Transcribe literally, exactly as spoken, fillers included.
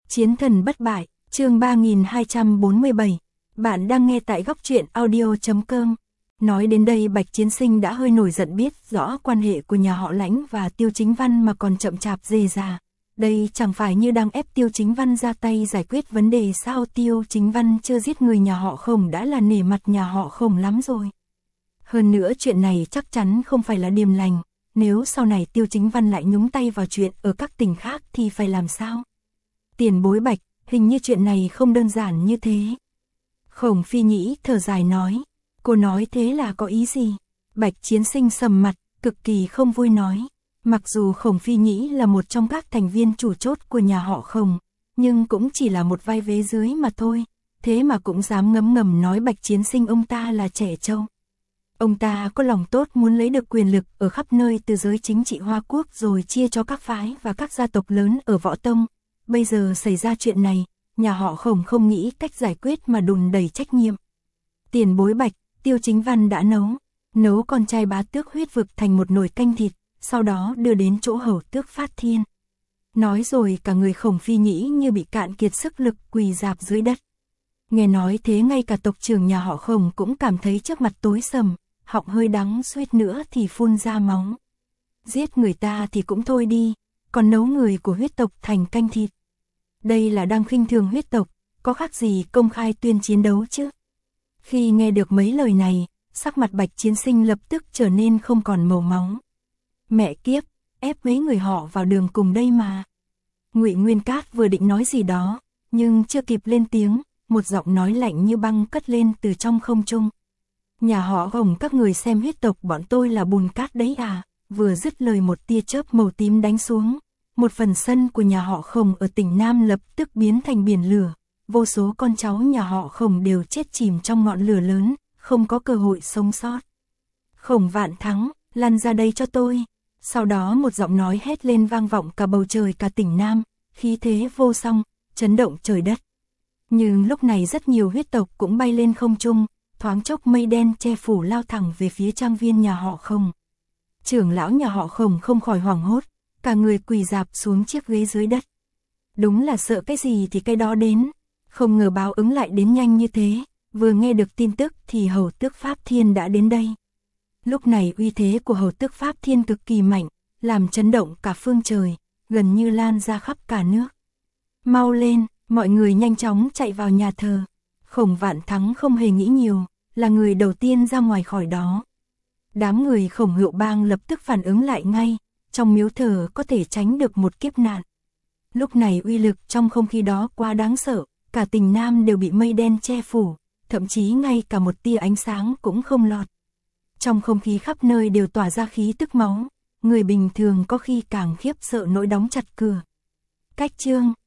Chiến thần bất bại, chương ba nghìn hai trăm bốn mươi bảy. Bạn đang nghe tại góc truyện audio chấm com. Nói đến đây Bạch Chiến Sinh đã hơi nổi giận, biết rõ quan hệ của nhà họ Lãnh và Tiêu Chính Văn mà còn chậm chạp dề dà. Đây chẳng phải như đang ép Tiêu Chính Văn ra tay giải quyết vấn đề sao? Tiêu Chính Văn chưa giết người nhà họ Khổng đã là nể mặt nhà họ Khổng lắm rồi. Hơn nữa chuyện này chắc chắn không phải là điềm lành. Nếu sau này Tiêu Chính Văn lại nhúng tay vào chuyện ở các tỉnh khác thì phải làm sao? Tiền bối Bạch, hình như chuyện này không đơn giản như thế. Khổng Phi Nhĩ thở dài nói. Cô nói thế là có ý gì? Bạch Chiến Sinh sầm mặt, cực kỳ không vui nói. Mặc dù Khổng Phi Nhĩ là một trong các thành viên chủ chốt của nhà họ Khổng, nhưng cũng chỉ là một vai vế dưới mà thôi. Thế mà cũng dám ngấm ngầm nói Bạch Chiến Sinh ông ta là trẻ trâu. Ông ta có lòng tốt muốn lấy được quyền lực ở khắp nơi từ giới chính trị Hoa Quốc rồi chia cho các phái và các gia tộc lớn ở Võ Tông. Bây giờ xảy ra chuyện này, nhà họ Khổng không nghĩ cách giải quyết mà đùn đẩy trách nhiệm. Tiền bối Bạch, Tiêu Chính Văn đã nấu, nấu con trai bá tước huyết vực thành một nồi canh thịt, sau đó đưa đến chỗ hầu tước Phát Thiên. Nói rồi cả người Khổng Phi Nhĩ như bị cạn kiệt sức lực quỳ rạp dưới đất. Nghe nói thế ngay cả tộc trưởng nhà họ Khổng cũng cảm thấy trước mặt tối sầm, họng hơi đắng suýt nữa thì phun ra máu. Giết người ta thì cũng thôi đi, còn nấu người của huyết tộc thành canh thịt. Đây là đang khinh thường huyết tộc, có khác gì công khai tuyên chiến đấu chứ? Khi nghe được mấy lời này, sắc mặt Bạch Chiến Sinh lập tức trở nên không còn màu máu. Mẹ kiếp, ép mấy người họ vào đường cùng đây mà. Ngụy Nguyên Cát vừa định nói gì đó, nhưng chưa kịp lên tiếng, một giọng nói lạnh như băng cất lên từ trong không trung. Nhà họ Khổng các người xem huyết tộc bọn tôi là bùn cát đấy à? Vừa dứt lời một tia chớp màu tím đánh xuống. Một phần sân của nhà họ Khổng ở tỉnh Nam lập tức biến thành biển lửa. Vô số con cháu nhà họ Khổng đều chết chìm trong ngọn lửa lớn, không có cơ hội sống sót. Khổng Vạn Thắng, lăn ra đây cho tôi. Sau đó một giọng nói hét lên vang vọng cả bầu trời cả tỉnh Nam, khí thế vô song, chấn động trời đất. Nhưng lúc này rất nhiều huyết tộc cũng bay lên không trung, thoáng chốc mây đen che phủ lao thẳng về phía trang viên nhà họ Khổng. Trưởng lão nhà họ Khổng không khỏi hoảng hốt, cả người quỳ rạp xuống chiếc ghế dưới đất. Đúng là sợ cái gì thì cái đó đến, không ngờ báo ứng lại đến nhanh như thế, vừa nghe được tin tức thì hầu tước Pháp Thiên đã đến đây. Lúc này uy thế của hầu tước Pháp Thiên cực kỳ mạnh, làm chấn động cả phương trời, gần như lan ra khắp cả nước. Mau lên, mọi người nhanh chóng chạy vào nhà thờ. Khổng Vạn Thắng không hề nghĩ nhiều, là người đầu tiên ra ngoài khỏi đó. Đám người Khổng Hữu Bang lập tức phản ứng lại ngay, trong miếu thờ có thể tránh được một kiếp nạn. Lúc này uy lực trong không khí đó quá đáng sợ, cả tỉnh Nam đều bị mây đen che phủ, thậm chí ngay cả một tia ánh sáng cũng không lọt. Trong không khí khắp nơi đều tỏa ra khí tức máu, người bình thường có khi càng khiếp sợ nỗi đóng chặt cửa. Cách chương